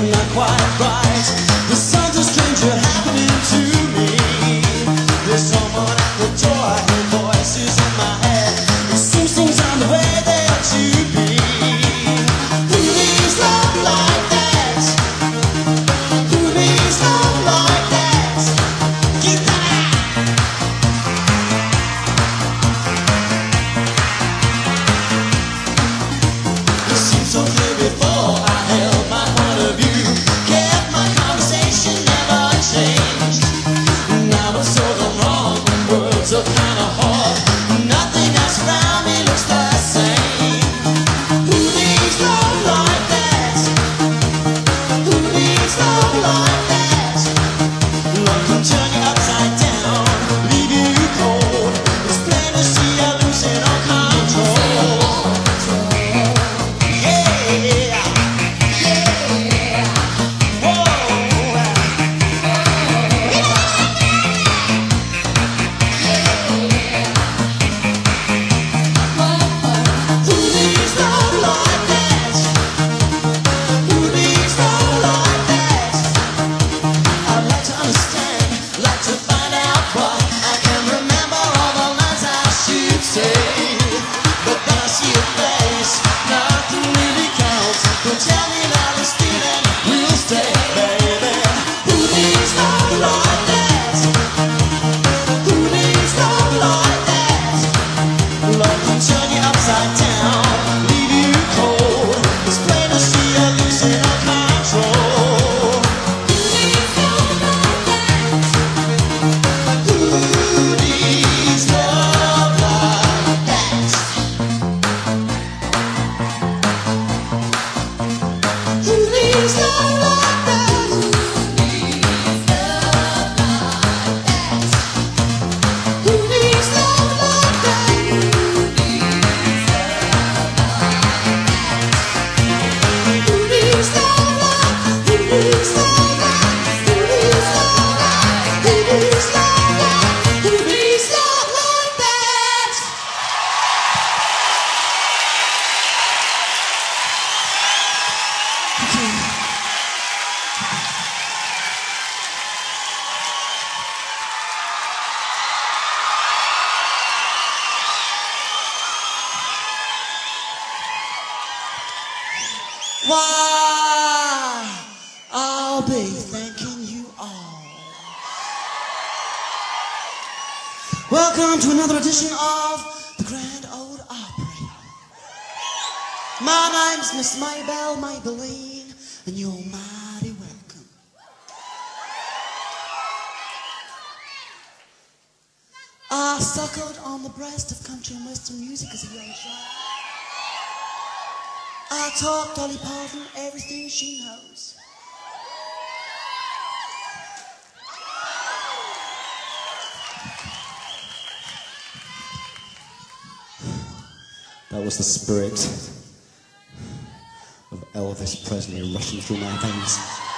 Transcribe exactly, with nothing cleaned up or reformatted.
not quite right. There's something stranger happening to me. There's someone at the door, I hear voices in my head. It seems things aren't the way they ought to be. Who needs love like that? Who needs love like that? Keep that. It seems so clear before I held my point of view, kept my conversation, never changed. Now it's so gone wrong, words are kinda hard. Nothing else around me looks the same. Who needs love like that? Who needs love like that? Love can turn you upside down, leave you cold. It's plain to see you're losing all control. Yeah, yeah, whoa. Who needs love like that? Who needs love like that? I'd like to understand, like to find out why. I can remember all the lines I should say, but then I see your face, nothing really counts. Don't tell me that this feeling will stay, baby. Who needs love like that? Who needs love like that? Love can turn you upside down, leave you cold. It's plain to see you're losing all control. Who needs love like that? Who needs love like that? Who needs love like that? Who needs love like that? Who needs love like? Who needs love like? Who needs love like? Who needs love like? Who needs love like that? Why, I'll be thanking you all. Welcome to another edition of the Grand Ole Opry. My name's Miss Maybelle Maybelline, and you're mighty welcome. I suckled on the breast of country and western music as a young child. I taught Dolly Parton everything she knows. That was the spirit of Elvis Presley rushing through my veins.